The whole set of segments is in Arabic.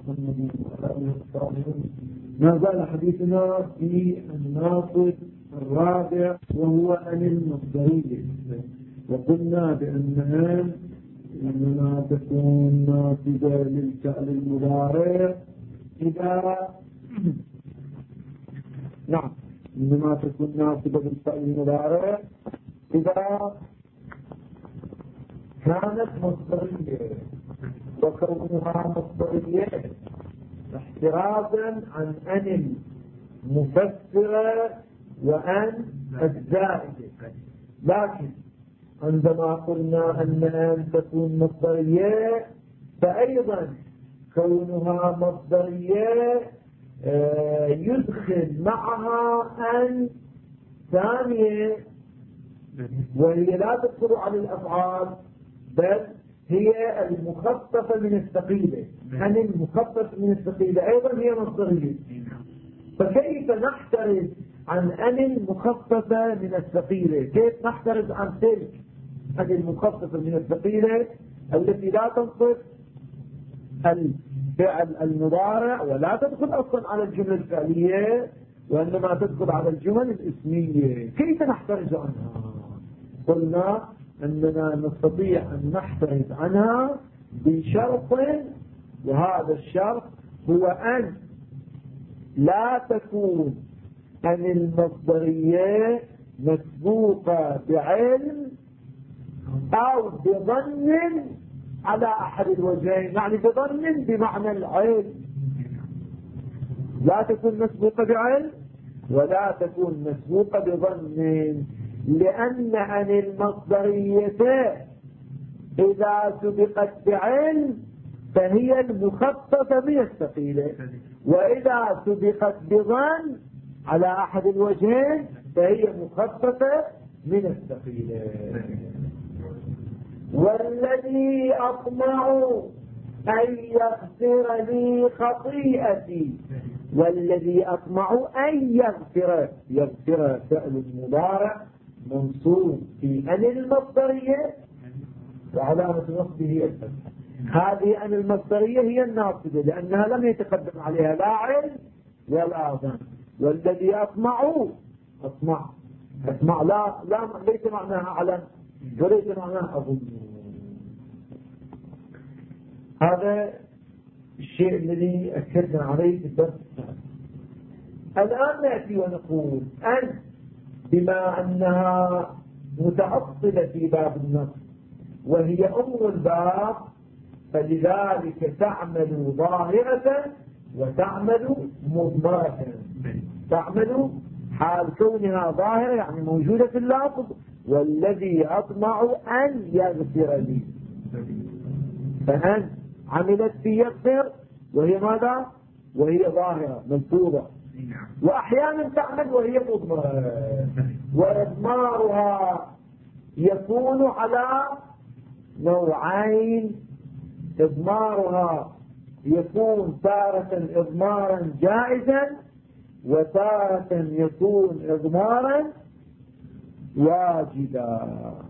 محمد وعلى آله وصحبه. ما زال حديثنا في الناقض الرابع وهو عن المصدرية، وقلنا بأنها إنما تكون ناصبة للفعل المضارع إذا نعم إنما تكون ناصبة للفعل المضارع إذا كانت مصدرية، وكونها مصدرية احترازا عن أن المفسرة وأن الزائدة. لكن عندما قلنا أن تكون مصدرية فأيضا كونها مصدرية يدخل معها أن ثانية، وهي لا تدخل على الأفعال بل هي المخففة من الثقيلة. أن المخفف من الثقيلة أيضا هي مصدرية. فكيف نحترز عن أن المخففة من الثقيلة؟ كيف نحترز عن تلك أن المخففة من الثقيلة التي لا تنصف الفعل المضارع ولا تدخل أصلا على الجمل الفعلية وإنما تدخل على الجمل الاسمية؟ كيف نحترز عنها؟ قلنا أننا نستطيع أن نحترز عنها بشرط، وهذا الشرط هو أن لا تكون أن المصدرية مسبوقة بعلم أو بظن على أحد الوجهين. يعني بظن بمعنى العلم، لا تكون مسبوقة بعلم ولا تكون مسبوقة بظن، لأن المصدرية إذا سبقت بعلم فهي المخففة من الثقيلة، وإذا سبقت بظن على أحد الوجهين فهي مخففة من الثقيلة. والذي أطمع أن يغفر لي خطيئتي، والذي أطمع أن يغفر فعل مضارع منصوب في أن المصدرية وعلامة نصبه الفتحة. هذه أن المصدرية هي الناصبة لأنها لم يتقدم عليها لا علم ولا ظن. والذي أطمع لا ليس معناها علم وليس معناها أظن. هذا الشيء الذي أكدنا عليه في الدرس الثاني. الآن نأتي ونقول أن بما أنها متأصلة في باب النص وهي أم الباب، فلذلك تعمل ظاهرة وتعمل مضمرة. تعمل حال كونها ظاهرة يعني موجودة في اللفظ، والذي أطمع أن يغفر لي، فأن عملت في يغفر وهي ماذا؟ وهي ظاهرة ملفوظة. وأحيانا تعمل وهي مضمرة، وإضمارها يكون على نوعين. إضمارها يكون تارة إضمارا جائزا وتارة يكون إضمارا واجبا.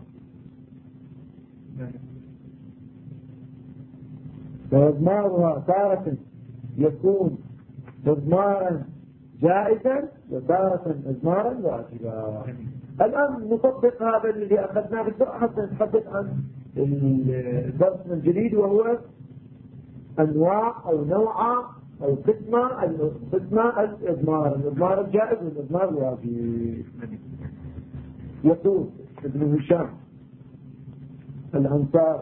فإضمارها تارة يكون إضمارا جائزا وتارة إضمارا واجبا. الآن نطبق هذا الذي أخذناه بالسرعة حتى نتحدث عن الدرس الجديد، وهو أنواع أو نوع أو قسمة الإضمار الجائز والإضمار الواجب. يقول ابن هشام الأنصاري: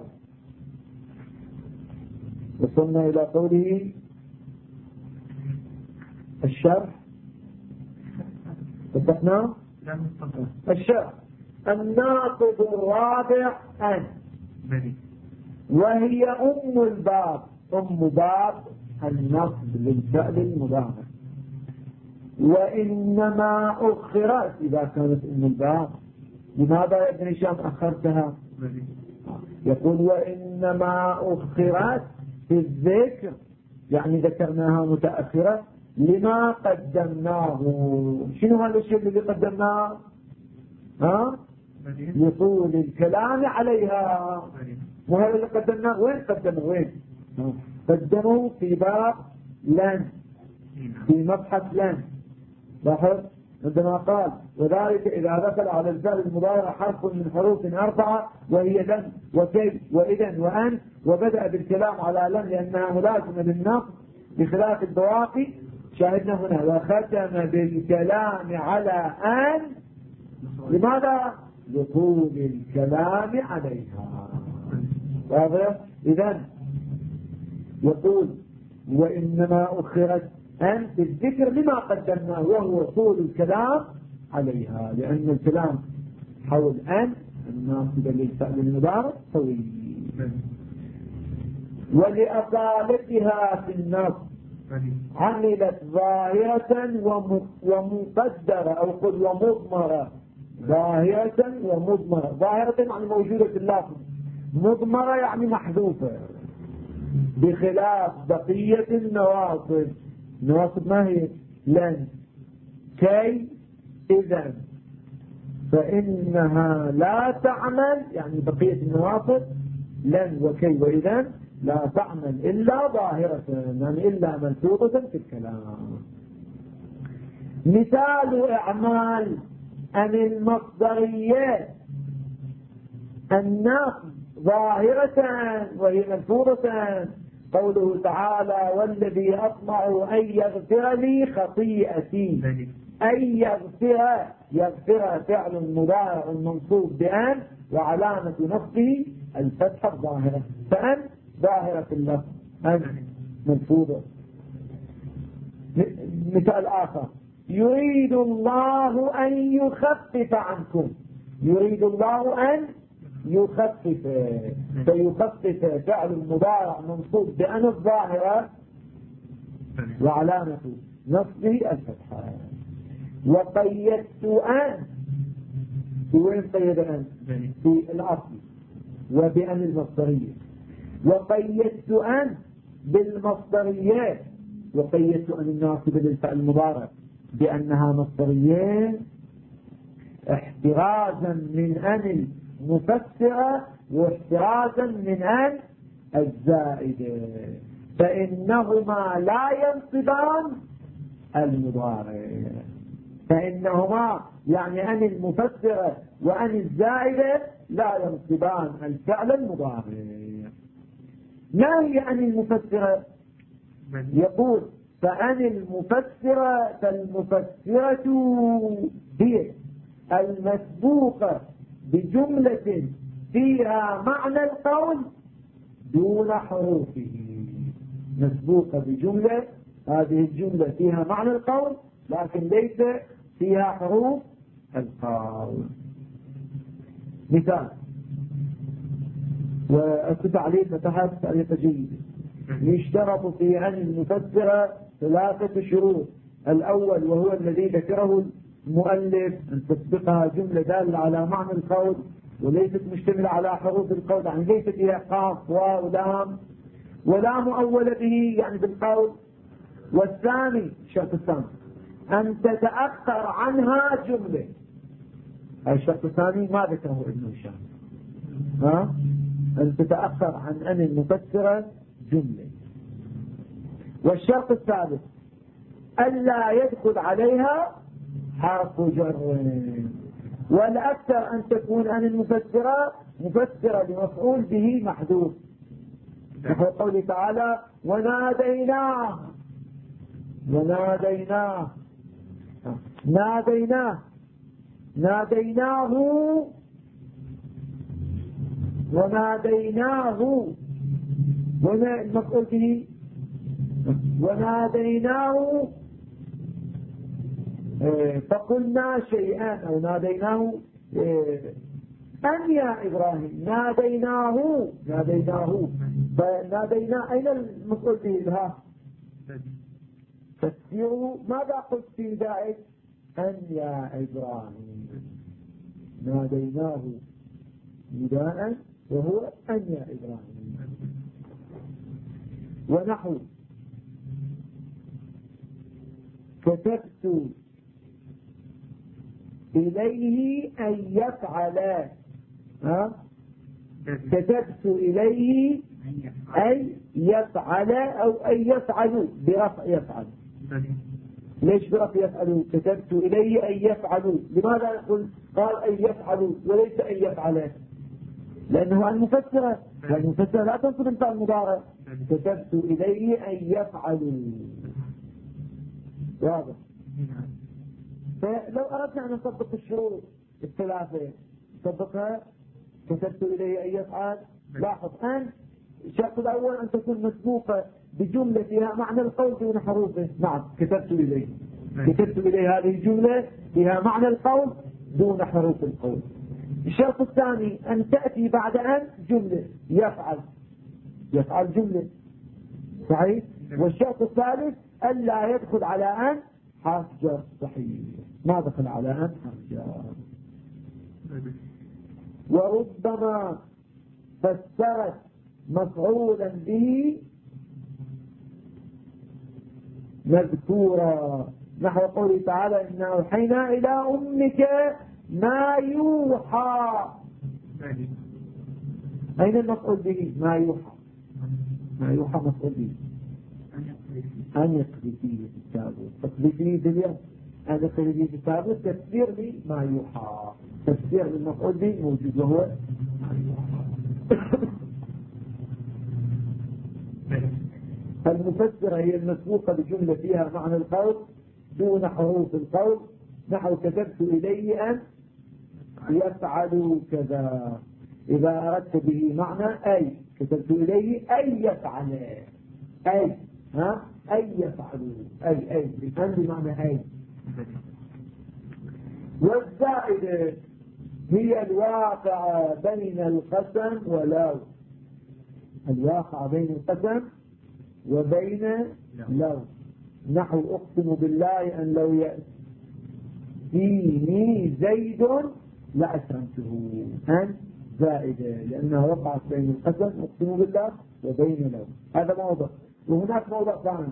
وصلنا إلى قوله الشرح فتحنا الشرح. الناقض الرابع أن، وهي أم الباب، أم باب النصب للفعل المضارع. وإنما أخرت إذا كانت أم الباب. لماذا يا ابن هشام أخرتها؟ يقول وإنما أخرت في الذكر، يعني ذكرناها متأخرة لما قدمناه. شنو هذا الشيء الذي قدمناه؟ لطول الكلام عليها. وهذا اللي قدمناه وين قدمه؟ وين قدموا في باب لن، في مبحث لن. لاحظ عندما قال وذلك إذا دخل على الفعل المضارع حرف من حروف 4 وهي لن وكي وإذن وأن، وبدأ بالكلام على لن لأنها ملازمة للنصب بخلاف البواقي. شاهدنا هنا وختم بالكلام على أن، لماذا؟ لطول الكلام عليها. واضح؟ إذن يقول وإنما أخرت أن بالذكر لما قدمناه وهو طول الكلام عليها، لأن الكلام حول أن الناصبة للفعل المضارع طويل، ولأصالتها في النصب عملت ظاهرة ومقدرة أو قد ومضمرة. ظاهرة ومضمرة، ظاهرة يعني موجودة في اللفظ، مضمرة يعني محذوفة، بخلاف بقية النواصب. النواصب ما هي؟ لن كي إذن، فإنها لا تعمل، يعني بقية النواصب لن وكي وإذن لا تعمل إلا ظاهرة، يعني إلا ملفوظة في الكلام. مثال أعمال أن المصدرية النصب ظاهرة وهي ملفوظة، قوله تعالى والذي أطمع أن يغفر لي خطيئتي. أن يغفر فعل مضارع منصوب بأن وعلامة نصبه الفتحة الظاهرة، فأن ظاهرة اللفظ أن ملفوظة. مثال آخر يريد الله أن يخفف عنكم، يريد الله أن يخفف، فيخفف فعل مضارع منصوب بأن الظاهرة وعلامة نصبه الفتحة. وقيدت أن، وين قيد أن؟ في الأصل وبأن المصدرية. وقيدت أن بالمصدرية، وقيدت أن الناصبة للفعل المضارع بأنها مصدرية احترازا من أن المفسرة واحترازا من أن الزائدة، فإنهما لا ينصبان المضارع. فإنهما يعني أن المفسرة وأن الزائدة لا ينصبان الفعل المضارع. ما هي أن المفسرة؟ يقول فأن المفسرة، فالمفسرة هي المسبوقة بجملة فيها معنى القول دون حروفه. مسبوقة بجملة، هذه الجملة فيها معنى القول لكن ليس فيها حروف القول. مثال، والتعليق تحت تعليق جيد. يشترط في أن المفسرة 3 شروط. الأول وهو الذي ذكره المؤلف أن تسبقها جملة دالة على معنى القول وليست مشتملة على حروف القول، يعني ليست فيها قاف واو لام ولا مؤول به يعني بالقول. والثاني الشرط الثاني أن تتأخر عنها جملة. الشرط الثاني ما ذكره ابن هشام، أن تتأخر عن أن المفسرة جملة. والشرط الثالث ألا يدخل عليها حرف جر. والأكثر أن تكون أن المفسرة مفسرة لمفعول به محذوف، نحو قوله تعالى وناديناه، وناديناه، ناديناه، ناديناه، وناديناه، هنا المفعول به وناديناه فقلنا شيئا، أو ناديناه أن يا إبراهيم، ناديناه، ناديناه، فناديناه أين المفعول به الها؟ تفسيره ماذا قلت في ذلك؟ أن يا إبراهيم، ناديناه نداء وهو أن يا إبراهيم. ونحو كتبت إليه أن يفعل، كتبت إليه أي يفعل أو أي يفعل برفع يفعل. ليش برفع يفعل؟ كتبت إليه أن يفعلوا. لماذا نقول قال أن يفعلوا وليس أن يفعل؟ لأنه المفسرة والمفسرة لا تنصب انت المضارع. كتبت إليه أن يفعلوا. واضح. فلو أردنا أن نطبق الشروط الثلاثة نطبقها. كتبت إليه أن يفعل. لاحظ أن الشرط الأول أن تكون مسبوقة بجملة فيها معنى القول دون حروفه. نعم كتبت إليه. كتبت إليه هذه الجملة فيها معنى القول دون حروف القول. الشرط الثاني أن تأتي بعد أن جملة يفعل. يفعل جملة صحيح. والشرط الثالث أن لا يدخل على أن حرف جر. صحيح ما دخل على أن حرف جر. وربما فسرت مفعولا به مذكورا نحو قوله تعالى إنا أوحينا إلى أمك ما يوحى. أين المفعول به؟ ما يوحى. ما يوحى مفعول به أن يقضي فيه التابوت. تقضي فيه باليوم أن يقضي فيه التابوت. تفسير لي ما يوحى. تفسير للمفعول به موجود وهو ما يوحى. المفسرة هي المسبوقة بجملة فيها معنى القول دون حروف القول. نحو كتبت إليه أن يفعلوا كذا. إذا أردت به معنى أي كتبت إليه أي يفعل. أي أي يفعلوا. أي أن بمعنى أي. والزائدة هي الواقع بين القسم ولو. الواقع بين القسم وبين لو. نحو أقسم بالله أن لو يأتيني زيد لأكرمته. أن زائدة لأنها وقعت بين القسم أقسم بالله وبين لو. هذا موضع. وهناك موضع ثاني.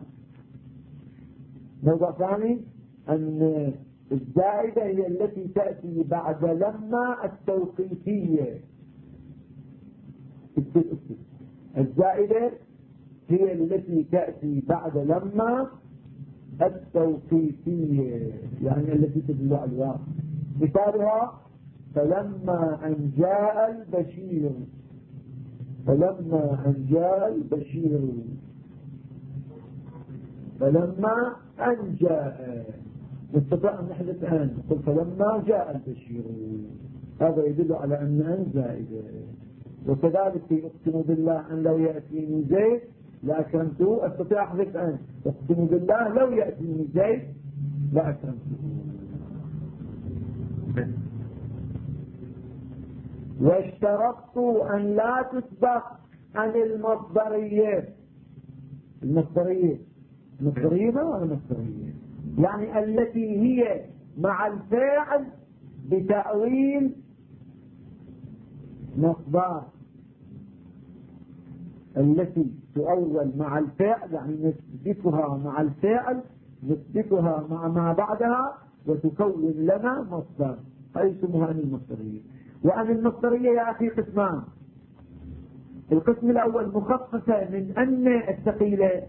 موضع ثاني أن الزائدة هي التي تأتي بعد لما التوقيفية. الزائدة هي التي تأتي بعد لما التوقيفية يعني التي تدل على الواقع. مثالها فلما أن جاء البشير. فلما أن جاء البشير. فلما أن جاء نستطيع أن نحدث أن نقول فلما جاء البشير. هذا يدل على أن زائدة. وكذلك أقسم بالله أن لو يأتيني زيد لأكرمته. أستطيع أحذف أن أقسم بالله لو يأتيني زيد لأكرمته. واشترطت أن لا تسبق عن المصدرية. المصدرية ولا المصدرية يعني التي هي مع الفاعل بتأويل مصدر. التي تؤول مع الفاعل يعني نثبتها مع الفاعل نثبتها مع بعدها وتكون لنا مصدر. هذه اسمها عن المصدرية. وعن المصدرية يا أخي قسمان. القسم الأول مخصصة من أن الثقيلة.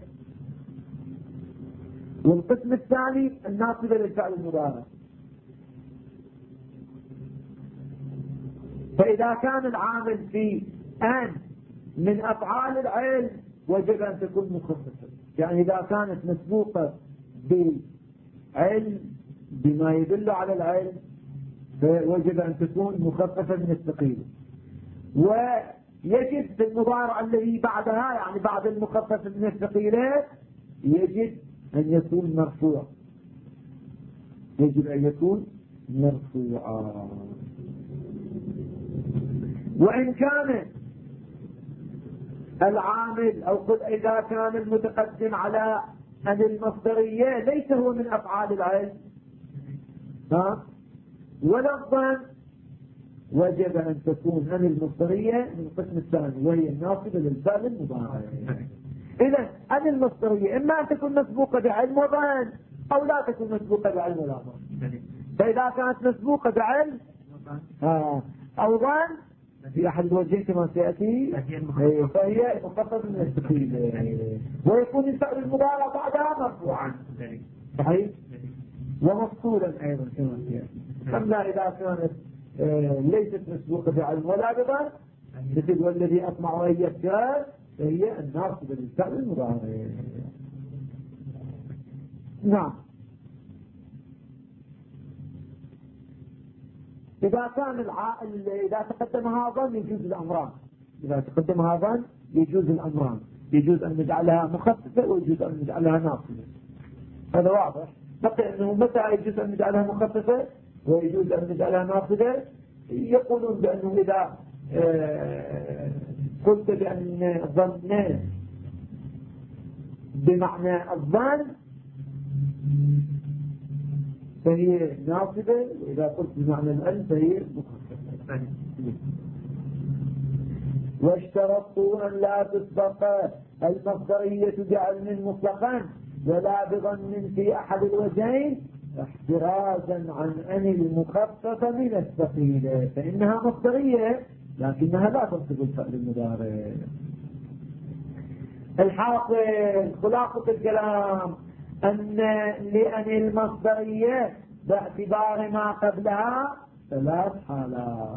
والقسم الثاني الناصبة للفعل المضارع. فإذا كان العامل في أن من أفعال العلم وجب أن تكون مخصصة. يعني إذا كانت مسبوقة بعلم بما يدل على العلم فوجب أن تكون مخففة من الثقيلة. ويجب في المضارع الذي بعدها يعني بعد المخفف من الثقيلة يجب أن يكون مرفوع. يجب أن يكون مرفوعا. وإن كان العامل أو إذا كان المتقدم على أن المصدرية ليس هو من أفعال العلم ولفظا وجب أن تكون أن المصدرية من القسم الثاني وهي الناصبة للفعل المضارع. إذا أن المصدرية إما أن تكون مسبوقة بعلم وظن أو لا تكون مسبوقة بعلم ولا ظن. فإذا كانت مسبوقة بعلم أو ظن في أحد الوجهين كما سيأتي فهي مخففة من الثقيلة، ويكون الفعل المضارع بعدها مرفوعا صحيح ومفصولا أيضا كما سيأتي. أما إذا كانت ليست مسبوقة بعلم ولا بظن مثل والذي أطمع أن يفتر فهي الناصبة للفعل المضارع. نعم. إذا تقدمها ظن يجوز الأمران. إذا تقدمها ظن يجوز الأمران، يجوز أن نجعلها مخففة ويجوز أن نجعلها ناصبة. هذا واضح. بقي أنه متى يجوز أن نجعلها مخففة ويجوز أن نجعلها ناصبة. يقولون بأنه إذا قلت بأن ظن بمعنى الظن فهي ناصبة، وإذا قلت بمعنى الألف فهي مخففة. واشترطوا أن لا تسبق المصدرية بعلم مطلقا ولا بظن في أحد الوجهين احترازا عن أن المخففة من الثقيلة، فإنها مصدرية لكنها لا تنصب الفعل المضارع. الحاصل خلاصة الكلام لأن المصدرية باعتبار ما قبلها ثلاث حالات.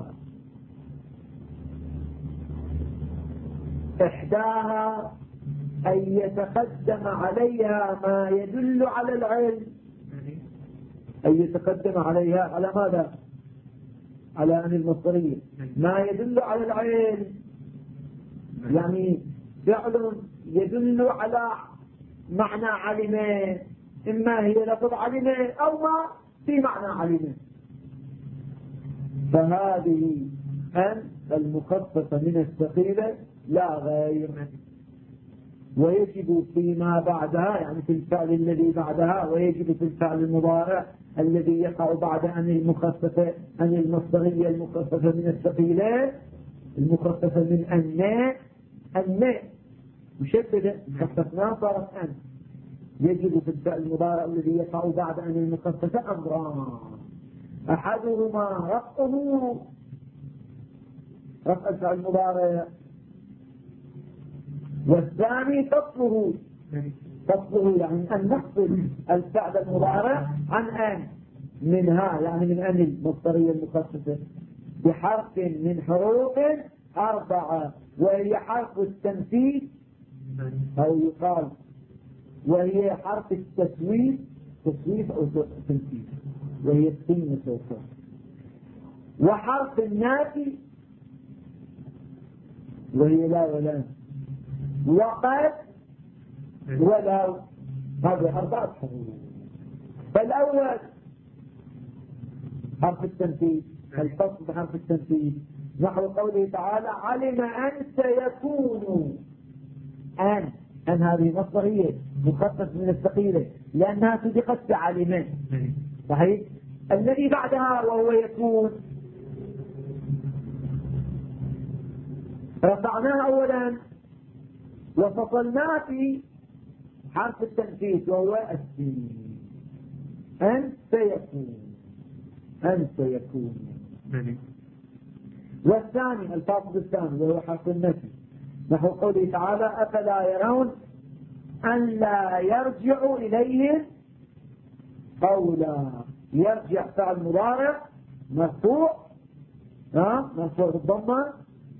إحداها أن يتقدم عليها ما يدل على العلم، أن يتقدم عليها على ماذا؟ على أن المصدرية ما يدل على العلم، يعني فعل يدل على معنى علمه، إما هي لفظ علمه أو ما في معنى علمه، فهذه أن المخففة من الثقيلة لا غير. ويجب فيما بعدها يعني في الفعل الذي بعدها، ويجب في الفعل المضارع الذي يقع بعد أن المخففة أن المصدرية المخففة من الثقيلة المخففة من أن مشددة خففناها صارت أن. يجب في الفعل المضارع الذي يقع بعد أن المخففة أمران، أحدهما رفع الفعل المضارع، والثاني فصله يعني أن نفصل الفعل المضارع عن أن منها، يعني من أن المصدرية المخففة بحرف من حروف 4، وهي حرف التنفيذ أو يقال وهي حرف التسويف أو تنفيذ، وهي السين والصاد، وحرف النافي وهي لا ولا، وقد ولو. هذه 4 حروف. فالأول حرف التنفيذ، الفصل بحرف التنفيذ نحو قوله تعالى علم أن سيكون. أن هذه مصدرية مخفف من الثقيلة لأنها سبقت بعلم صحيح. الذي بعدها وهو يكون رفعناه أولا وفصلناه في حرف التنفيذ وهو السين. أن سيكون. والثاني الفاصل الثاني وهو حرف النفي نحو قوله تعالى أفلا يرون أن لا يرجع إليهم قولا. يرجع فعل مضارع مرفوع بالضمة.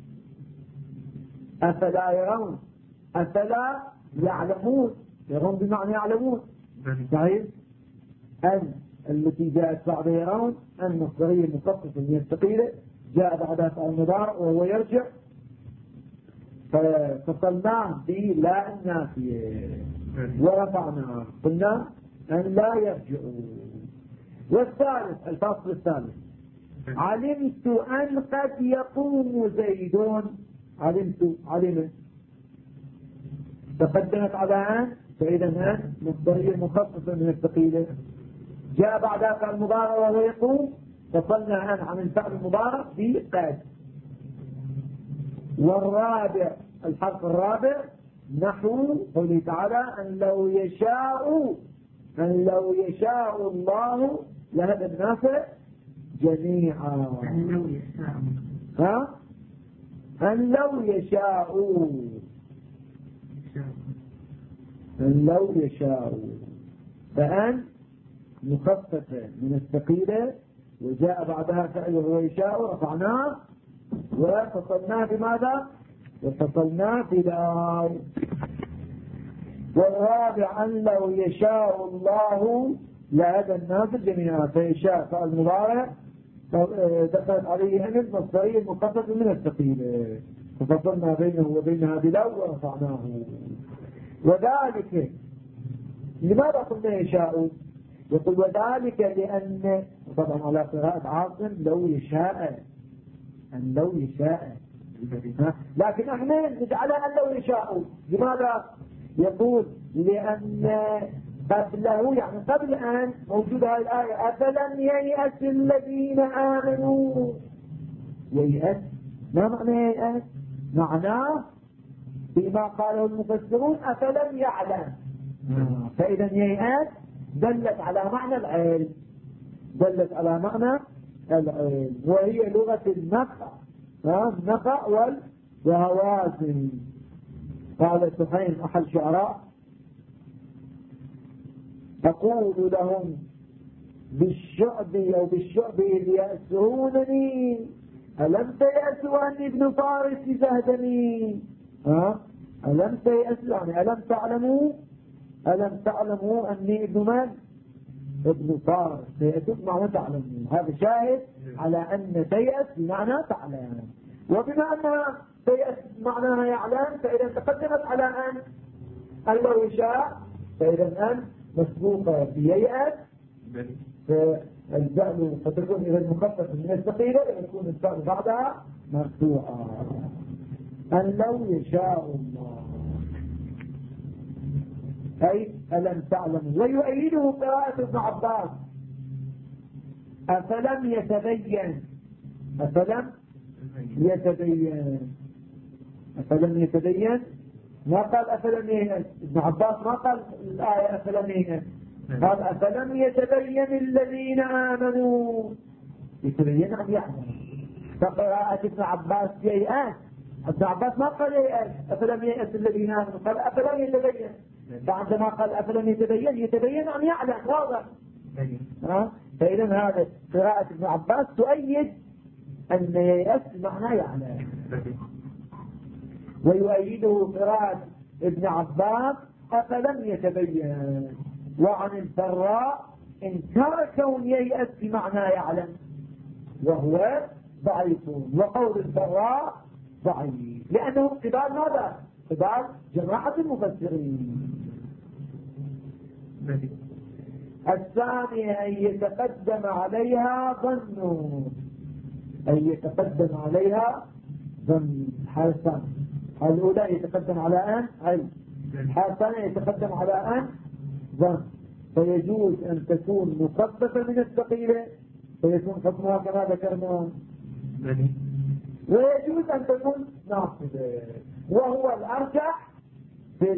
أفلا يرون، أفلا يعلمون، يرون بمعنى يعلمون صحيح. أن التي جاءت بعد يرون أن مصدرية مخففة من الثقيلة جاء بعدها فعل مضارع وهو يرجع، ففصلناه بلا النافية ورفعناه قلنا أن لا يرجعوا. والثالث الفصل الثالث علمت أن قد يقوم زيد. علم تقدمت على أن، فإذا أن مصدرية مخففة من الثقيلة جاء بعدها فعل المضارع وهو يقوم، فصلنا أن عن الفعل المضارع بقد. والرابع الحرف الرابع نحو قوله تعالى أن لو يشاء الله لهدى الناس جميعا. أن لو يشاءوا أن لو يشاءوا فأن مخففة من الثقيلة وجاء بعدها فعل وهو يشاء رفعناه وفصلناه بماذا؟ وفصلناه بلا. والرابع أن لو يشاء الله لهدى الناس جميعا فيشاء فعل مضارع دخلت عليه أن المصدرية المخففة من الثقيلة ففصلنا بينه وبينها بلا ورفعناه. وذلك لماذا قلنا يشاء؟ يقول وذلك لأن طبعا على قراءة عاصم لو يشاء أن لو يشاء لكن احنا نجعلها أن لو يشاء. لماذا؟ يقول لأن قبله يعني قبل أن موجودة هذه الآية أفلم ييأس الذين آمنوا. ييأس ما معنى ييأس؟ معناه فيما قاله المفسرون أفلم يعلم. فإذا ييأس دلت على معنى العلم دلت على معنى العلم وهي لغة النقع النقع والهوازن. قال سحيم أحد شعراء أقول لهم بالشعب أو بالشعب إذ يأسرونني ألم تيأسوا أني ابن فارس زهدني. ألم تيأسوا يعني ألم تعلموا أني ابن من؟ ابن فارس. تيأسوا معنى تعلمون. هذا شاهد على أن تيأس بمعنى تعلم. وبما أنها تيأس معناها يعلم فإذا تقدمت على أن لو يشاء فإذا أن مسبوقة بييأس فالفعل فتكون إذا المخفف من الثقيلة يكون الفعل بعدها مرفوعا. أن لو يشاء الله أي ألم تعلم. ويؤيده قراءة ابن عباس أفلم يتبين ما قال أفلم ييأس. ابن عباس ما قال الآية أفلم ييأس قال أفلم يتبين الذين آمنوا. يتبين عن يعلم. فقراءة ابن عباس ييأس. ابن عباس ما قال ييأس أفلم ييأس الذين آمنوا قال أفلم يتبين. فعندما قال أفلم يتبين عن يعلم واضح. فإذا هذا قراءة ابن عباس تؤيد أن ييأس معنى يعلم. ويؤيده قراءة ابن عباس أفلم يتبين. وعن الفراء إنكار كون ييأس بمعنى يعلم وهو ضعيف. وقول الفراء ضعيف لأنه قبال ماذا؟ قبال جماعة المفسرين. الثانية أن يتقدم عليها ظن. حال الثانية. الأولى يتقدم على أن علم. الحال الثانية يتقدم على أن ظن. فيجوز أن تكون مخففة من الثقيلة فيكون حكمها كما ذكرنا ويجوز أن تكون ناصبة وهو الأرجح في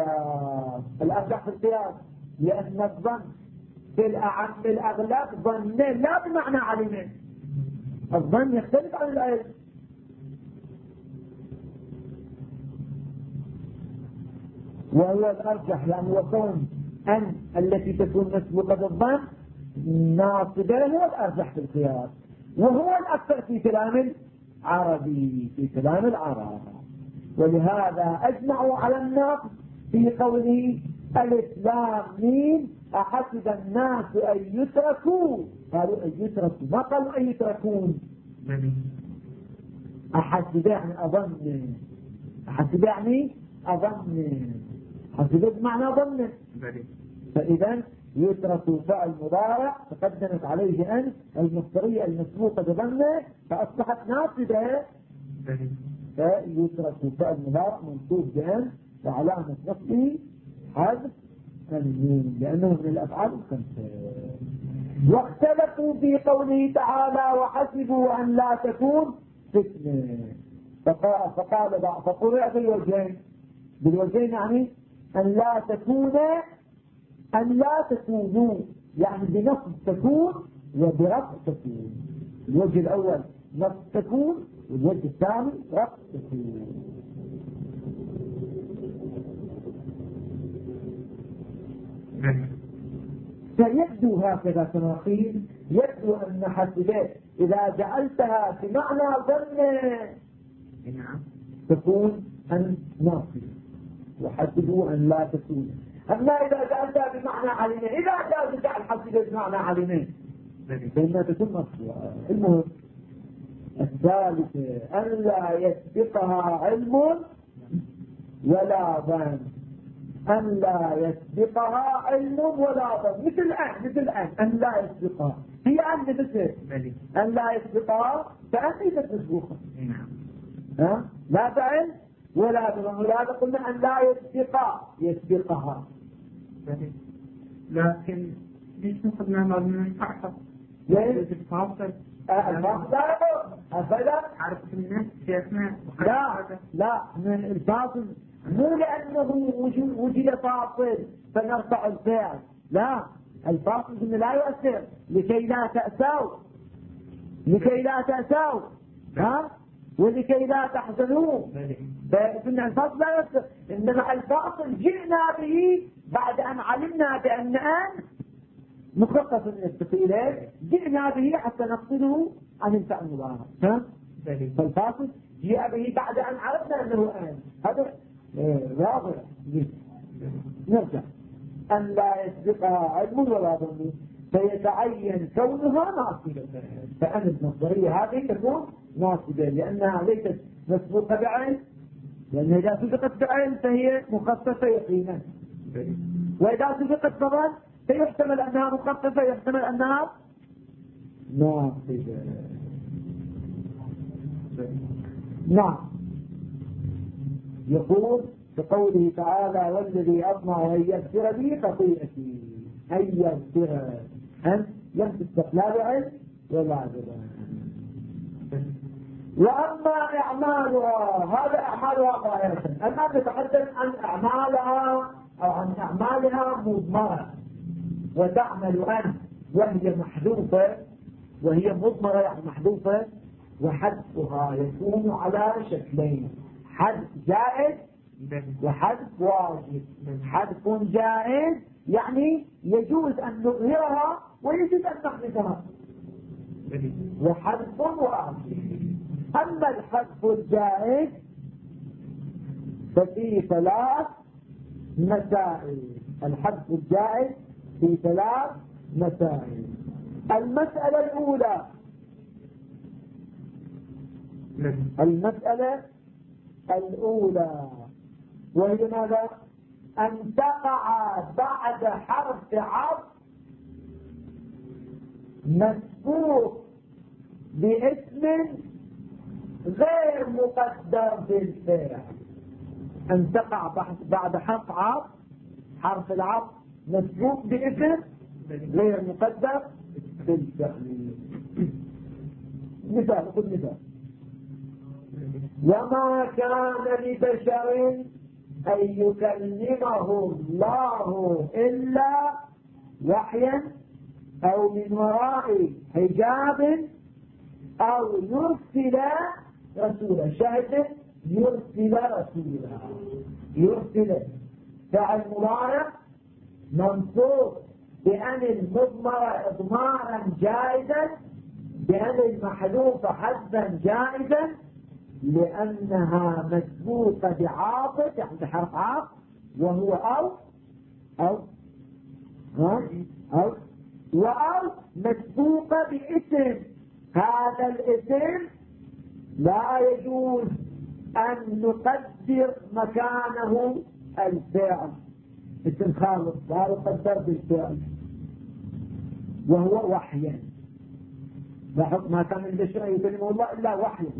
القياس لأن الظن في الأغلب ظن لا بمعنى علم. الظن يختلف عن العلم. وهو الأرجح يعني وكون أن التي تكون مسبوقة بالظن ناصبة هو الأرجح في القياس وهو الأكثر في كلام العرب. ولهذا أجمعوا على النقد في قوله الإسلام مين أحسب الناس أن يتركوا. قالوا أن يتركوا ما قالوا أن يتركون. أحسب يعني أظن. حسب بمعنى ظن. فإذا يترك فعل مضارع تقدمت عليه أن المصدرية المسبوقة بظنه فأصبحت ناصبة. فيترك فعل مضارع منصوب بأن وعلامة نصبه حذف النون لأنه من الأفعال الخمسة. واختلفوا في قوله تعالى وحسبوا أن لا تكون فتنة. فقرأ بالوجهين يعني أن لا تكونوا يعني بنصب تكون وبرفع تكون. الوجه الأول نصب تكون والوجه الثاني رفع السكون. فيبدو هكذا كما قيل، يبدو أن حسبه إذا جعلتها في معنى ظن تكون أن ناصية، وحسبوا أن لا تكون. أما إذا جعلتها بمعنى علمين، إذا جاء جعل حسبه بمعنى علمين فإنها تكون ناصية. المهم الثالثة أن لا يسبقها علم ولا ظن، أن لا يسبقها علم ولا ظن، مثل الآن أن لا يسبقها هي أن مثل أن لا يسبقها فأنت تسبقها لا فعل ولا ظن. ولهذا قلنا أن لا يسبقها. لكن ليش نقدنا ما ننفعها؟ الفاصل أفلا عرفت الناس شيخنا؟ لا الفاصل مو لأنه وجد فاصل فنرفع الفعل، لا، الفاصل إنه لا يؤثر لكي لا تأسوا ولكي لا تحزنوا، فإن الفاصل لا يؤثر. إنما الفاصل جئنا به بعد أن علمنا بأن مخفف من الثقيلين، جئنا به حتى نفصله عن الفعل المضارع. فالفاصل جاء به بعد أن عرفنا أنه هذا واضح. نرجع أن لا يسبقها علم ولا ظن فيتعين كونها ناصبة، فأن المصدرية هذه تكون ناصبة لأنها ليست مسبوقة بعين، لأنها إذا سبقت بعين فهي مخففة يقينا، وإذا سبقت بظن فيحتمل أنها مخففة، يحتمل أنها ناصبة. نعم. يقول بقوله تعالى والذي أطمع أن يغفر لي خطيئتي، أن يغفر أن لم تستقلال علم ولا عذاب. وأما أعمالها، هذا أعمالها ظاهرة. الآن نتحدث عن أعمالها أو عن أعمالها مضمرة وتعمل أن وهي محذوفة، وهي مضمرة يعني محذوفة، وحذفها يكون على شكلين: حذف جائز وحذف واجب. حذف جائز يعني يجوز أن نظهرها ويجوز أن نحذفها، وحذف واجب. أما الحذف الجائز ففي 3 مسائل. الحذف الجائز في 3 مسائل. المسألة الأولى وهي ماذا؟ أن تقع بعد حرف عطف مسبوق باسم غير مقدر بالفعل. أن تقع بعد حرف عطف، حرف العطف مسبوق باسم غير مقدر بالفعل. مثال، خذ مثال: وما كان لبشر أن يكلمه الله إلا وحيا أو من وراء حجاب أو يرسل رسولا. شاهد يرسل رسولا. يرسل فعل مضارع منصوب بأن المضمر إضمارا جائزا، بأن المحذوف حذفا جائزا، لأنها مسبوقة بعاطف يعني بحرف عاطف وهو أو مسبوقة باسم. هذا الاسم لا يجوز أن نقدر مكانه الفعل، اسم خالص لا يقدر بالفعل، وهو وحيا. لاحظ ما كان البشر يكلمه الله إلا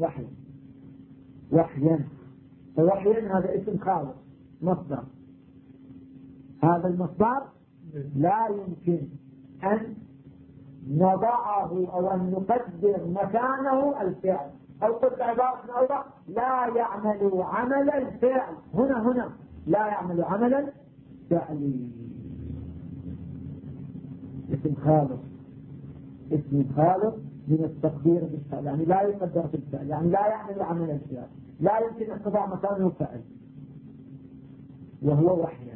وحيا. فوحيا هذا اسم خالص مصدر. هذا المصدر لا يمكن أن نضعه أو أن نقدر مكانه الفعل، أو قلت عبارة أوضح: لا يعمل عمل الفعل. هنا لا يعمل عمل الفعل. اسم خالص من التقدير بالفعل، يعني لا يقدر في الفعل، يعني لا يعمل عمل الفعل، لا يمكن اقتضاء مكانه فعل، وهو وحي.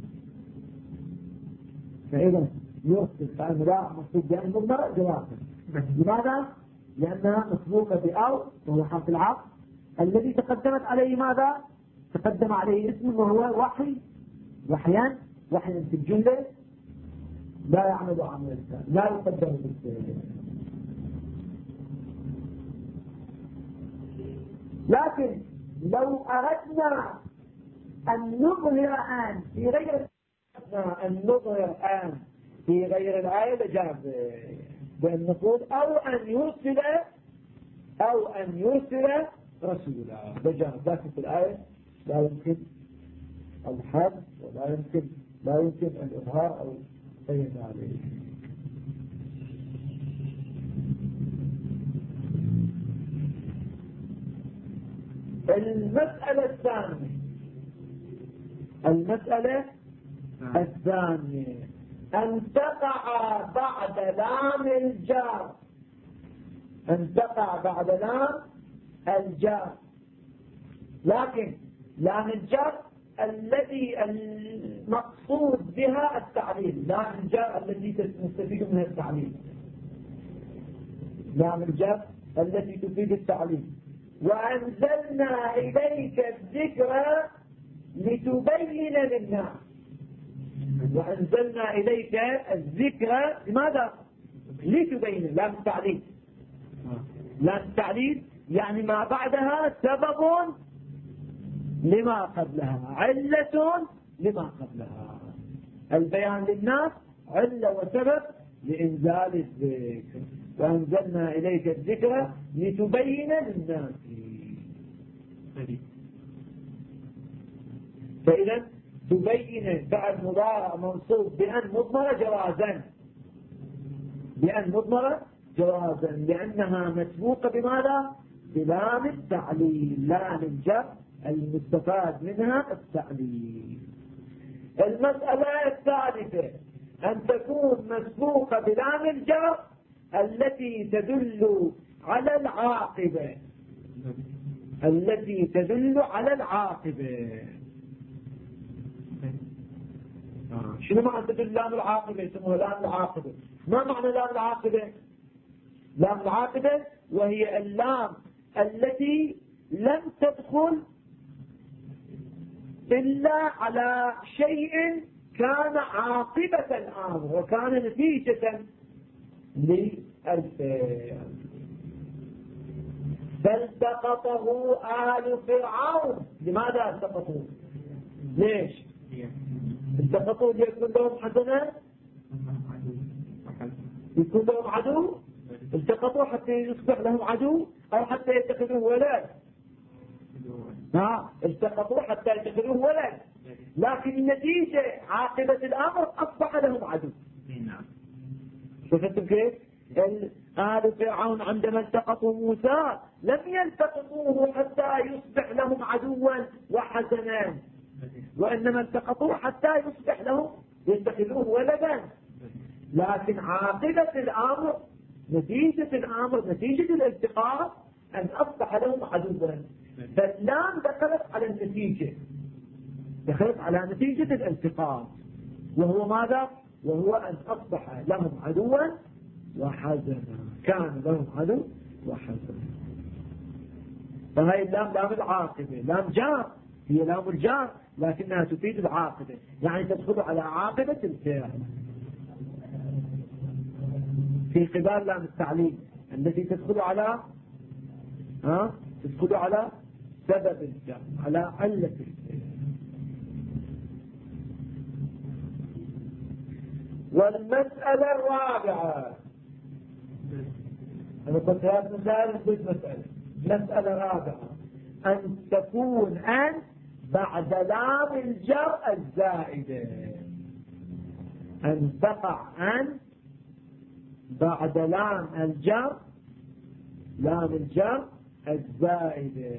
فإذا يرسل فالمضارع مقصود بأن مضمرة جوازا. لماذا؟ لأنها مسبوقة بأو وهو حرف العطف الذي تقدمت عليه ماذا؟ تقدم عليه اسم وهو وحي، وحيا في الجملة لا يعمل عمل الفعل، لا يقدر بالفعل. لكن لو أردنا أن نظهر آن في غير الآية لجاب بأن نقول أو أن يرسل رسولا لجاب، لكن في الآية لا يمكن الحد ولا يمكن الإظهار أو غير ذلك. المسألة الثانية أن تقع بعد لام الجار، لكن لام الجار الذي المقصود بها التعليل، لام الجار التي نستفيد منها التعليل، لام الجار التي تفيد التعليل. وأنزلنا إليك الذكر لتبين للناس، وأنزلنا إليك الذكر لماذا؟ لتبين. لام التعليل يعني ما بعدها سبب لما قبلها، علة لما قبلها، البيان للناس علة وسبب لإنزال الذكر. وأنزلنا إليك الذكر لتبين للناس. فإذا تبين فعل مضارع منصوب بأن مضمرة جوازا لأنها مسبوقة بماذا؟ بلام التعليل، لام الجر المستفاد منها التعليل. المسألة الثالثة أن تكون مسبوقة بلام الجر التي تدل على العاقبة. شنو معنى تدل لام العاقبة؟ يسموها لام العاقبة. ما معنى لام العاقبة؟ لام العاقبة وهي اللام التي لم تدخل إلا على شيء كان عاقبة الأمر وكان نتيجة للفعل. فالتقطه آل فرعون. لماذا التقطوه؟ ليش التقطوه؟ ليكون لهم حسنة، يكون لهم عدو. التقطوه حتى يصبح لهم عدو أو حتى يتخذوه ولد. التقطوه حتى يتخذوه ولد، لكن النتيجة عاقبة الأمر أصبح لهم عدو. شفتم كيف؟ آل فرعون عندما التقطوا موسى لم يلتقطوه حتى يصبح لهم عدوا وحزنا، وإنما التقطوه حتى يصبح لهم يتخذوه ولدا. لكن عاقبة الأمر، نتيجة الأمر، نتيجة الالتقاط أن أصبح لهم عدوا. فاللام دخلت على النتيجة، دخلت على نتيجة الالتقاط، وهو ماذا؟ وهو أن أصبح لهم عدوا وحزنا، كان لهم عدو وحزنا. فهي اللام لام العاقبة، لام جار، هي لام الجار لكنها تفيد العاقبة، يعني تدخل على عاقبة الفعل في قبال لام التعليل التي تدخل على تدخل على سبب الفعل، على علة الفعل. والمسألة الرابعة، أنا قلت ثلاث مسائل قلت مسألة رابعة أن تكون أن بعد لام الجر الزائدة، أن تقع أن بعد لام الجر الزائدة،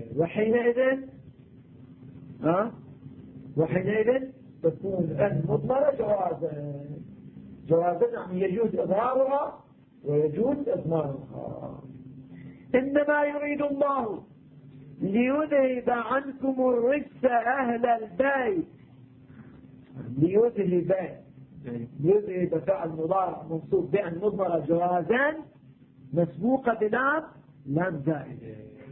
وحينئذ تكون أن مضمرة جوازا يعني يجوز إظهارها ويجوز إضمارها. إنما يريد الله ليذهب عنكم الرجس أهل البيت. ليذهب فعل مضارع منصوب بأن مضمرة جوازا مسبوقة بلام لام زائدة.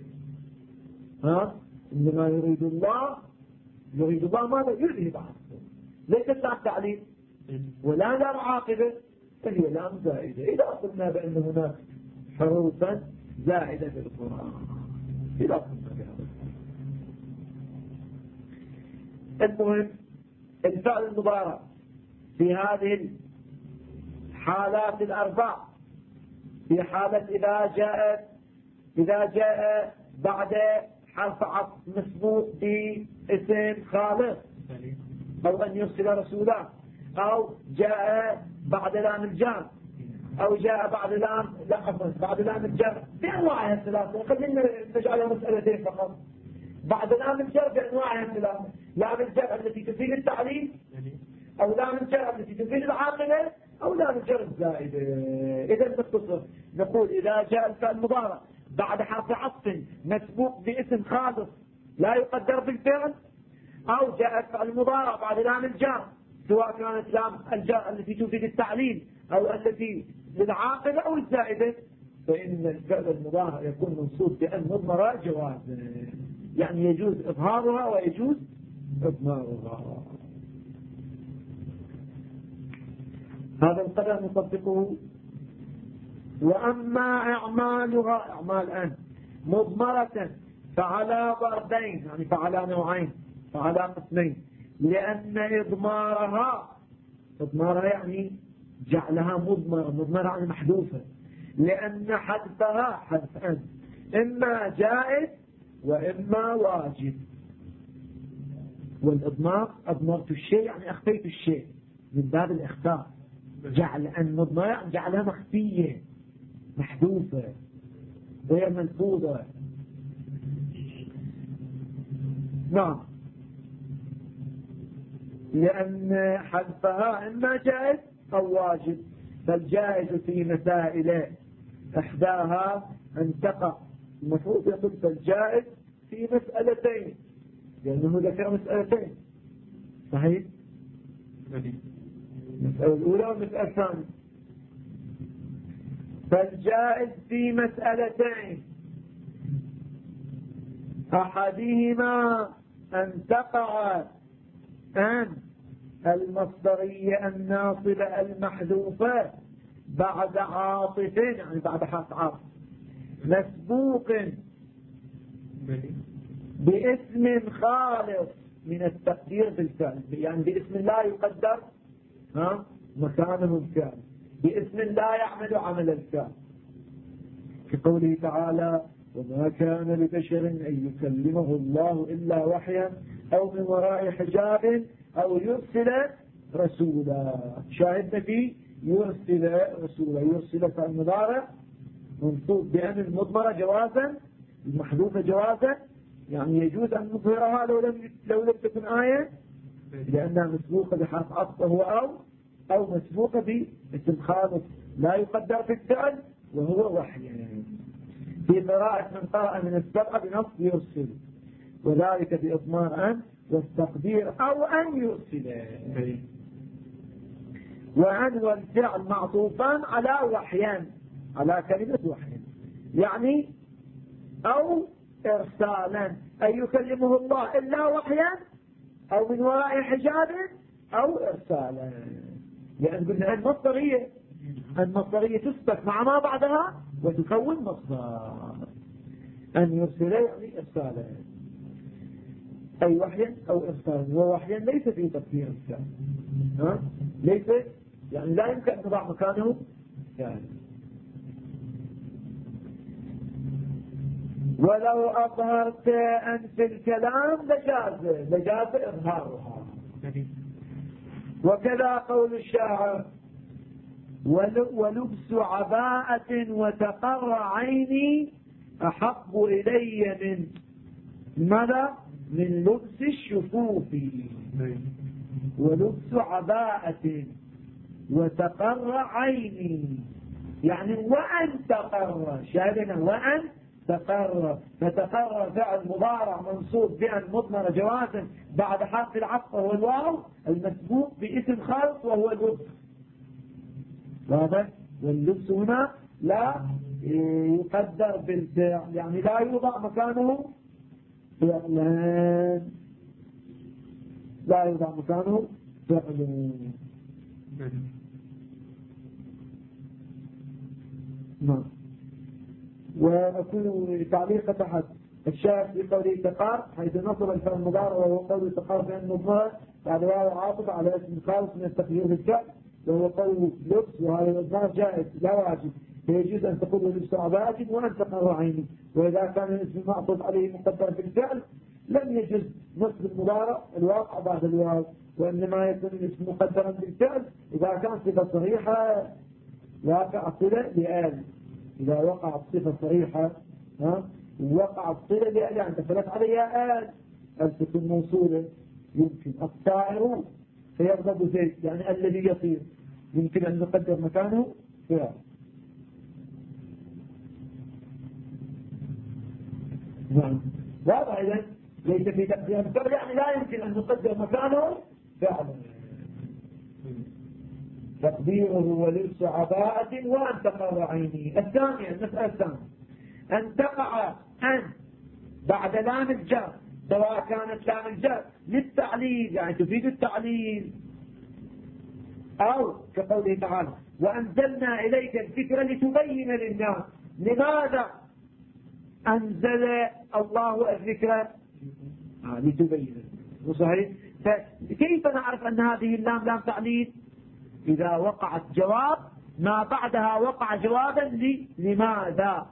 إنما يريد الله ماذا؟ يذهب عنكم. ليست لام تعليل ولا لام عاقبة، فهي لام زائدة. إذا قلنا بأن هناك حروفا زائدة في القرآن، إذا قلنا بهذا. المهم الفعل المضارع في هذه الحالات الأربع، في حالة إذا جاء بعد حرف عطف مسبوق باسم خالق أو أن يرسل رسولا، أو جاء بعد لام الجر، أو جاء بعد لام الجر بأنواعها الثلاثة. خلينا نجعلها مسألتين فقط. بعد لام الجر بأنواعها الثلاثة: لام الجر التي تفيد التعليل، أو لام الجر التي تفيد العاقبة، أو لام الجر الزائدة. إذا نختصر نقول إذا جاء الفعل المضارع بعد حرف عطف مسبوق باسم خالص لا يقدر بالفعل، أو جاء الفعل المضارع بعد لام الجر سواء كانت لام الجر التي تفيد التعليل أو التي للعاقبة أو الزائدة، فإن الفعل المضارع يكون منصوب بأن مضمرة جوازا، يعني يجوز إظهارها ويجوز إضمارها. هذا القدر نطبقه. وأما أعمالها أعمال أن مضمرة فعلى ضربين، يعني فعلى نوعين، فعلى قسمين، لأن إضمارها يعني جعلها مضمرة يعني محذوفة، لأن حذفها حذف أن إما جائز وإما واجب. والإضمار أضمرت الشيء يعني أخفيت الشيء من باب الإخفاء. جعل أن مضمرة جعلها مخفية محذوفة غير ملفوظة. نعم، لأن حذفها إما جائز أو واجب. فالجائز في مسائل إحداها أن تقع، المفروض يقول فالجائز في مسألتين، لأنه ذكر مسألتين. صحيح؟ المسألة الأولى والمسألة الثانية. فالجائز في مسألتين أحدهما أن تقع أن المصدرية الناصبة المحذوفة بعد عاطف، يعني بعد حرف عاطف مسبوق باسم خالص من التقدير بالفعل، يعني باسم لا يقدر مكانه الفعل، باسم لا يعمل عمل الفعل، كقوله تعالى: وما كان لبشر أن يكلمه الله إلا وحيا أو من وراء حجاب أو يرسل رسولا. شاهدنا في يرسل رسولا. يرسل فعل مضارع منصوب بأن المضمرة جوازا، المحذوفة جوازا، يعني يجوز أن نظهرها لو لم تكن آية، لأنها مسبوقة بحرف عطف وهو أو مسبوقة باسم خالص لا يقدر في الفعل وهو وحي. في قراءة من قرأ من السبعة بنص يرسل، وذلك بإضمار أن والتقدير أو أن يرسل. وأن والفعل معطوفان على وحيان، على كلمة وحيان، يعني أو إرسالا، أن يكلمه الله إلا وحيا أو من وراء حجاب أو إرسالا. لأن قلنا المصدرية تثبت مع ما بعدها وتكون مصدر. أن يرسل يعني إرسالا، أي وحيا أو إرسالا. ووحيا ليس في تفسير الفعل، ليس يعني لا يمكن أن نضع مكانه يعني. ولو أظهرت أن في الكلام لجاز إظهارها. وكذا قول الشاعر: ولبس عباءة وتقر عيني أحب إلي من لبس الشفوف. ولبس عباءة وتقر عيني، يعني وأن تقر، شاهدنا وأن تقر، فتقر فعل مضارع منصوب بأن مضمر جوازا بعد حرف العطف وهو الواو المسبوق باسم خلق وهو اللبس. واضح؟ واللبس هنا لا يقدر بالفعل، يعني لا يوضع مكانه فعلا، لا يوضع مكانه فعلا. نعم. وأكون تعليق تحت الشاهد في قوله تقار حيث نصب الفعل المضارع وهو قول تقار بأن مضمر بعد واو عاطف على اسم خالص من التقدير بالفعل وهو قول لبس، وهذا الإضمار جائز لا واجب، فيجوز أن تقول لبس عباءة وأن تقر عيني. وإذا كان الاسم المعطوف عليه مقدر بالفعل لم يجوز نصب المضارع الواقع بعد الواو، وإنما يكون الاسم مقدرا بالفعل إذا كان صفة صريحة واقع صلة لآل. إذا وقعت صفة صريحة وقعت صلة لآل يعني دخلت عليها آل، تكون موصولة. يمكن الطائر فيغضب زيد يعني الذي يطير، يمكن أن نقدر مكانه فعل. نعم. واضح إذن ليس في تقدير الفعل يعني لا يمكن أن نقدر مكانه فعلا. تقديره ولبس عباءة وأن تقر عيني. الثانية المسألة الثانية أن تقع أن بعد لام الجر سواء كانت لام الجر للتعليل يعني تفيد التعليل، أو كقوله تعالى وأنزلنا إليك الذكر لتبين للناس. لماذا أنزل الله الذكر؟ لتبين. صحيح؟ فكيف نعرف أن هذه اللام لام تعليل؟ إذا وقعت جواب ما بعدها وقع جوابا لماذا؟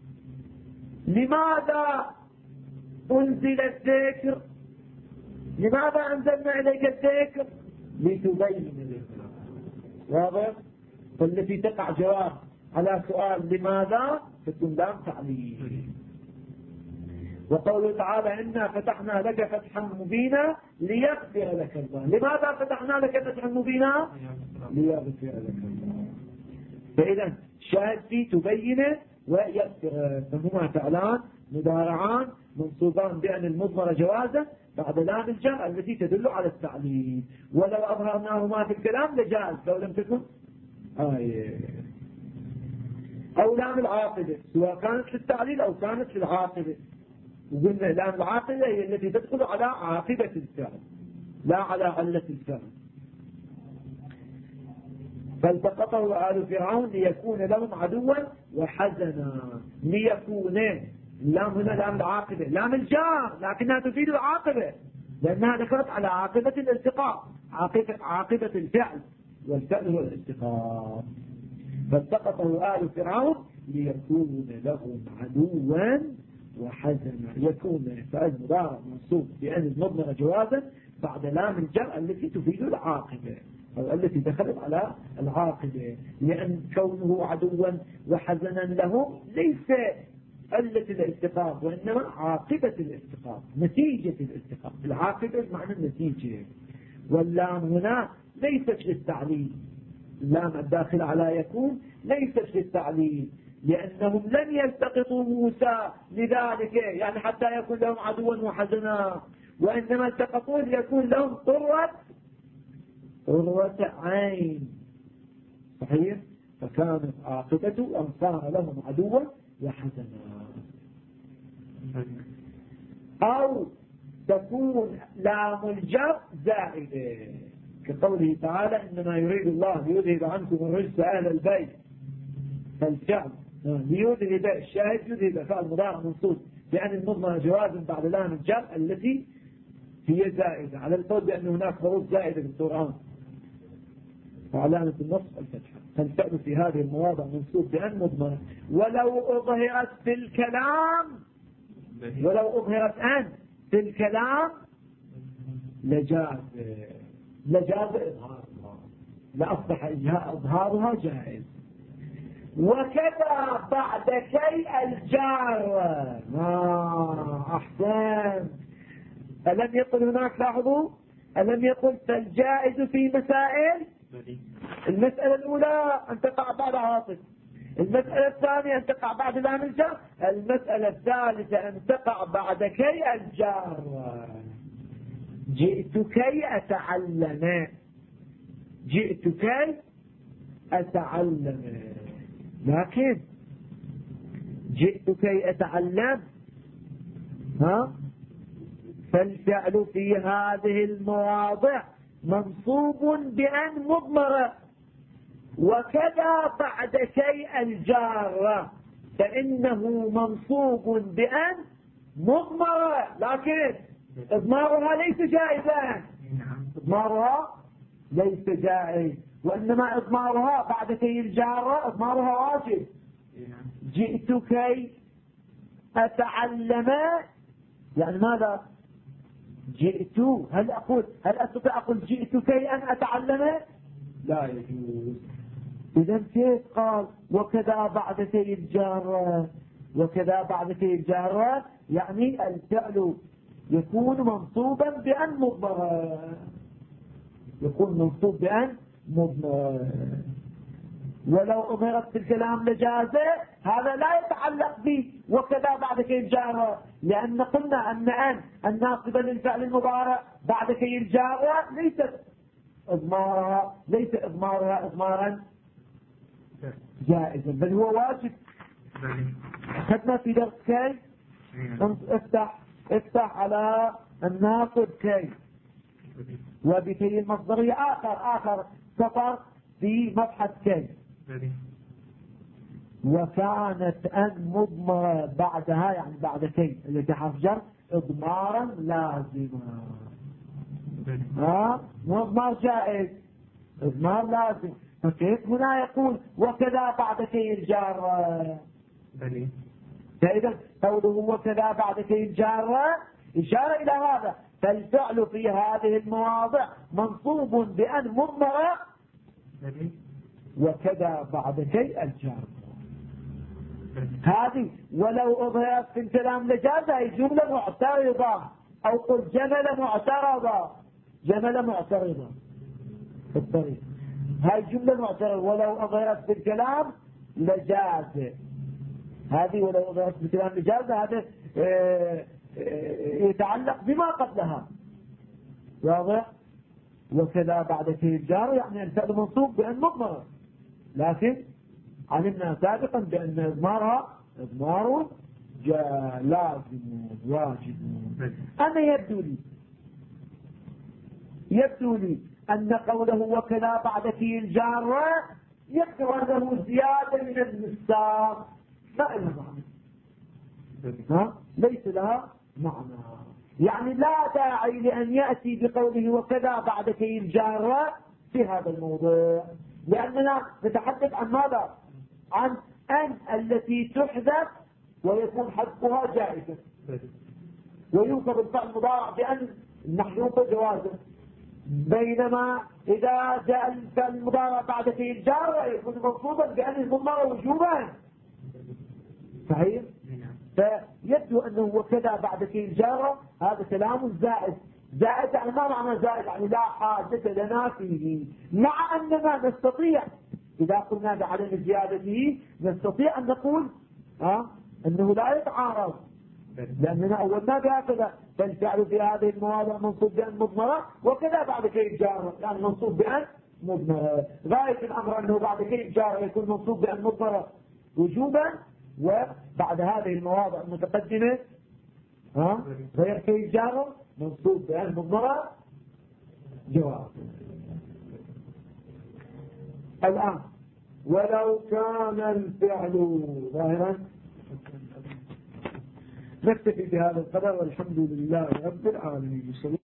لماذا أنزل الذكر؟ لماذا أنزلنا إليك الذكر؟ لتبين للناس. واضح؟ فالتي تقع جواب على سؤال لماذا تكون لام تعليل. وقوله تعالى إنا فتحنا لك فتحا مبينا ليغفر لك الله. لماذا فتحنا لك فتحا مبينا؟ ليغفر لك الله. فإذا شاهد في تبين ويغفر، فهما فعلان مضارعان منصوبان بأن المضمر جوازا بعد لام الجر التي تدل على التعليل. ولو أظهرناهما في الكلام لجاز لو لم تكن آية. أو لام العاقبة سواء كانت للتعليل أو كانت للعاقبة. وقلنا لام العاقبة هي التي تدخل على عاقبة الفعل لا على علة الفعل. فالتقطه آل فرعون ليكون لهم عدوا وحزنا. ليكون اللام هنا لام العاقبة لام الجار لكنها تفيد العاقبة لأنها ذكرت على عاقبة الالتقاء، عاقبة الفعل، والفعل هو الالتقاء. فالتقطه آل فرعون ليكون لهم عدوا وحزنا. يكون فعل مضارع منصوب بأن المضمر جوازا بعد لام الجر التي تفيد العاقبة أو التي دخلت على العاقبة، لأن كونه عدوا وحزنا له ليس علة الالتقاء وإنما عاقبة الالتقاء، نتيجة الالتقاء. العاقبة معنى النتيجة. واللام هنا ليست للتعليل، اللام الداخل على يكون ليست للتعليل لأنهم لم يلتقطوا موسى لذلك يعني حتى يكون لهم عدوا وحزنا، وإنما التقطوه ليكون لهم قرة عين. صحيح؟ فكانت عاقبته أن صار لهم عدوا وحزنا. أو تكون لام الجر زائدة كقوله تعالى إنما يريد الله ليذهب عنكم الرجس أهل البيت. فالفعل ليذهب الشاهد يذهب فعل مضارع منصوب لأن المضمر جواز بعد لام الجر التي هي زائدة على القول بأن هناك حروف زائدة في القرآن وعلامة النصب الفتحة. فالفعل في هذه المواضع منصوب بأن مضمر ولو أظهرت في الكلام أن في الكلام لجاز إظهارها لأصبح إظهارها جائز. وكذا بعد كي الجار. أحسن. ألم يقل هناك لاحظوا ألم يقل فالجائز في مسائل المسألة الأولى أن تقع بعد عاطف، المسألة الثانية أن تقع بعد لام الجر. المسألة الثالثة أن تقع بعد كي الجار. جئت كي أتعلم، جئت كي أتعلم، لكن جئت كي أتعلم فالفعل في هذه المواضع منصوب بأن مضمرة، وكذا بعد كي الجار فإنه منصوب بأن مضمرة، لكن إضمارها ليس جائزا، إضمارها ليس جائز، وإنما إضمارها بعد كي الجار إضمارها واجب. جئت كي أتعلم يعني ماذا؟ جئت، هل أستطيع أقول جئت كي أن أتعلم؟ لا يجوز. إذا كيف قال وكذا بعد كي الجار؟ وكذا بعد كي الجار يعني الفعل يكون منصوبا بأن مضمرا، يكون منصوب بأن مضمرا. ولو أمرت في الكلام لجازة هذا لا يتعلق به وكذا بعد كي الجار، لأن قلنا أن الناصبة للفعل المضارع بعد كي الجار ليست إضمارها إضمارا جائزا، بل هو واجب. أخذنا في درس كي، افتح على الناصب كي، وبكي المصدرية آخر سطر في مبحث كي. وكانت أن مضمرة بعدها يعني بعد كي التي حرف جر إضمارا لازما. مو إضمار جائز، إضمار لازم. فكيف هنا يقول وكذا بعد كي الجار؟ فإذا قوله وكذا بعد كي الجار إشارة إلى هذا، فالفعل في هذه المواضع منصوب بأن مضمرة وكذا بعد كي الجار. هذه ولو أظهرت في الكلام لجازة هي جملة معترضة، أو قل جملة معترضة، جملة معترضة في الطريق، هاي جملة معترضة. ولو أظهرت في الكلام لجازة، هذه ولو أظهرت في الكلام لجازة هذا يتعلق بما قبلها، واضح؟ وكذا بعد كي الجار يعني الفعل منصوب بأن مضمرة، لكن علمنا سابقا بأن إضمارها إضمار لازم واجب. أنا يبدو لي أن قوله وكذا بعد كي الجار يقدر أنه زيادة من المستار، ما لها معنى، ليس لها معنى، يعني لا داعي لأن يأتي بقوله وكذا بعد كي الجار في هذا الموضوع، لأننا نتحدث عن ماذا؟ عن أن التي تحدث ويكون حذفها جائزة، ويوصف الفعل المضارع بأن محذوفة جوازا، بينما إذا جاء الفعل المضارع بعد كي الجار يكون منصوبا بأن المضمر وجوبا. صحيح؟ فيبدو أنه وكذا بعد كي الجار هذا كلام زائد. زائد يعني ما معنى زائد؟ يعني لا حاجة لنا فيه، مع أننا نستطيع إذا قلنا بعدم زيادته نستطيع أن نقول أنه لا يتعارض، لأننا أولنا بهكذا فالفعل في هذه المواضع منصوب بأن مضمرة وكذا بعد كي الجار يعني منصوب بأن مضمرة. غاية الأمر أنه بعد كي الجار يكون منصوب بأن مضمرة وجوبا، وبعد هذه المواضع المتقدمة غير كي الجار منصوب بأن مضمرة جواب. الآن ولو كان الفعل ظاهرا. نكتفي بهذا القدر والحمد لله رب العالمين.